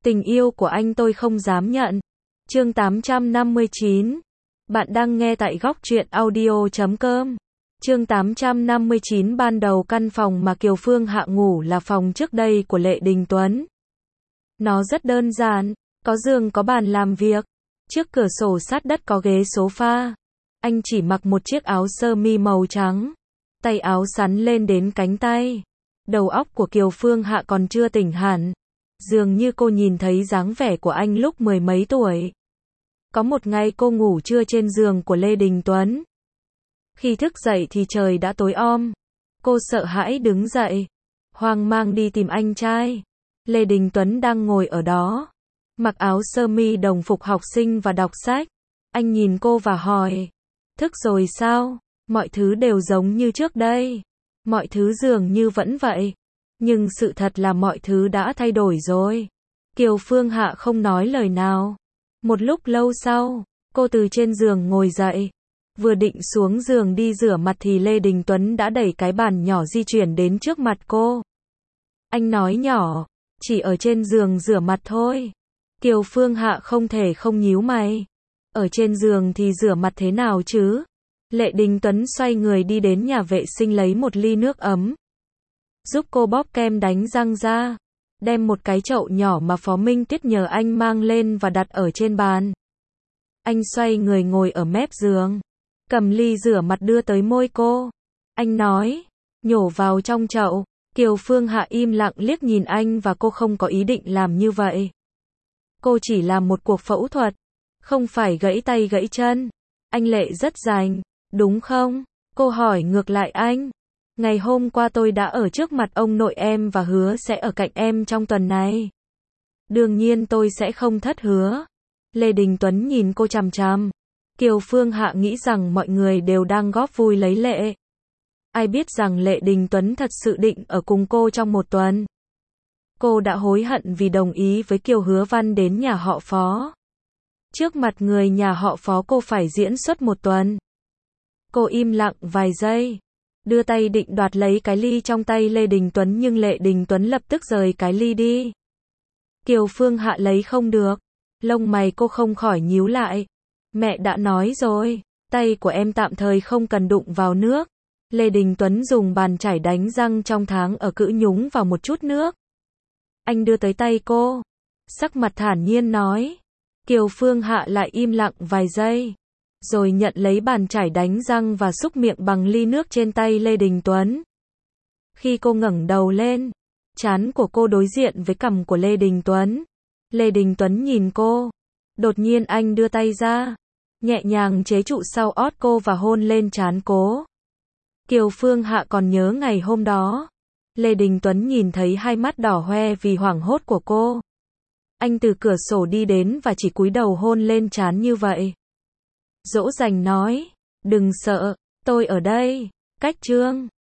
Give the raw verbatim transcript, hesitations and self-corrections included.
Tình yêu của anh tôi không dám nhận. Chương tám trăm năm mươi chín. Bạn đang nghe tại góc truyện audio chấm com. Chương tám trăm năm mươi chín. Ban đầu căn phòng mà Kiều Phương Hạ ngủ là phòng trước đây của Lệ Đình Tuấn. Nó rất đơn giản, có giường có bàn làm việc, trước cửa sổ sát đất có ghế sofa. Anh chỉ mặc một chiếc áo sơ mi màu trắng, tay áo sắn lên đến cánh tay. Đầu óc của Kiều Phương Hạ còn chưa tỉnh hẳn, dường như cô nhìn thấy dáng vẻ của anh lúc mười mấy tuổi. Có một ngày cô ngủ trưa trên giường của Lê Đình Tuấn. Khi thức dậy thì trời đã tối om. Cô sợ hãi đứng dậy, hoang mang đi tìm anh trai. Lê Đình Tuấn đang ngồi ở đó, mặc áo sơ mi đồng phục học sinh và đọc sách. Anh nhìn cô và hỏi, thức rồi sao? Mọi thứ đều giống như trước đây. Mọi thứ dường như vẫn vậy. Nhưng sự thật là mọi thứ đã thay đổi rồi. Kiều Phương Hạ không nói lời nào. Một lúc lâu sau, cô từ trên giường ngồi dậy. Vừa định xuống giường đi rửa mặt thì Lê Đình Tuấn đã đẩy cái bàn nhỏ di chuyển đến trước mặt cô. Anh nói nhỏ, chỉ ở trên giường rửa mặt thôi. Kiều Phương Hạ không thể không nhíu mày. Ở trên giường thì rửa mặt thế nào chứ? Lệ Đình Tuấn xoay người đi đến nhà vệ sinh lấy một ly nước ấm, giúp cô bóp kem đánh răng ra, đem một cái chậu nhỏ mà Phó Minh Tuyết nhờ anh mang lên và đặt ở trên bàn. Anh xoay người ngồi ở mép giường, cầm ly rửa mặt đưa tới môi cô. Anh nói, nhổ vào trong chậu. Kiều Phương Hạ im lặng liếc nhìn anh và cô không có ý định làm như vậy. Cô chỉ làm một cuộc phẫu thuật, không phải gãy tay gãy chân. Anh Lệ rất rành, đúng không? Cô hỏi ngược lại anh. Ngày hôm qua tôi đã ở trước mặt ông nội em và hứa sẽ ở cạnh em trong tuần này. Đương nhiên tôi sẽ không thất hứa. Lê Đình Tuấn nhìn cô chằm chằm. Kiều Phương Hạ nghĩ rằng mọi người đều đang góp vui lấy Lệ. Ai biết rằng Lệ Đình Tuấn thật sự định ở cùng cô trong một tuần. Cô đã hối hận vì đồng ý với Kiều Hứa Văn đến nhà họ Phó. Trước mặt người nhà họ Phó cô phải diễn xuất một tuần. Cô im lặng vài giây, đưa tay định đoạt lấy cái ly trong tay Lê Đình Tuấn nhưng Lệ Đình Tuấn lập tức rời cái ly đi. Kiều Phương Hạ lấy không được, lông mày cô không khỏi nhíu lại. Mẹ đã nói rồi, tay của em tạm thời không cần đụng vào nước. Lê Đình Tuấn dùng bàn chải đánh răng trong tháng ở cữ nhúng vào một chút nước. Anh đưa tới tay cô, sắc mặt thản nhiên nói. Kiều Phương Hạ lại im lặng vài giây, rồi nhận lấy bàn chải đánh răng và xúc miệng bằng ly nước trên tay Lê Đình Tuấn. Khi cô ngẩng đầu lên, trán của cô đối diện với cằm của Lê Đình Tuấn. Lê Đình Tuấn nhìn cô. Đột nhiên anh đưa tay ra, nhẹ nhàng chế trụ sau ót cô và hôn lên trán cô. Kiều Phương Hạ còn nhớ ngày hôm đó. Lê Đình Tuấn nhìn thấy hai mắt đỏ hoe vì hoảng hốt của cô. Anh từ cửa sổ đi đến và chỉ cúi đầu hôn lên trán như vậy. Dỗ dành nói, đừng sợ, tôi ở đây. Cách chương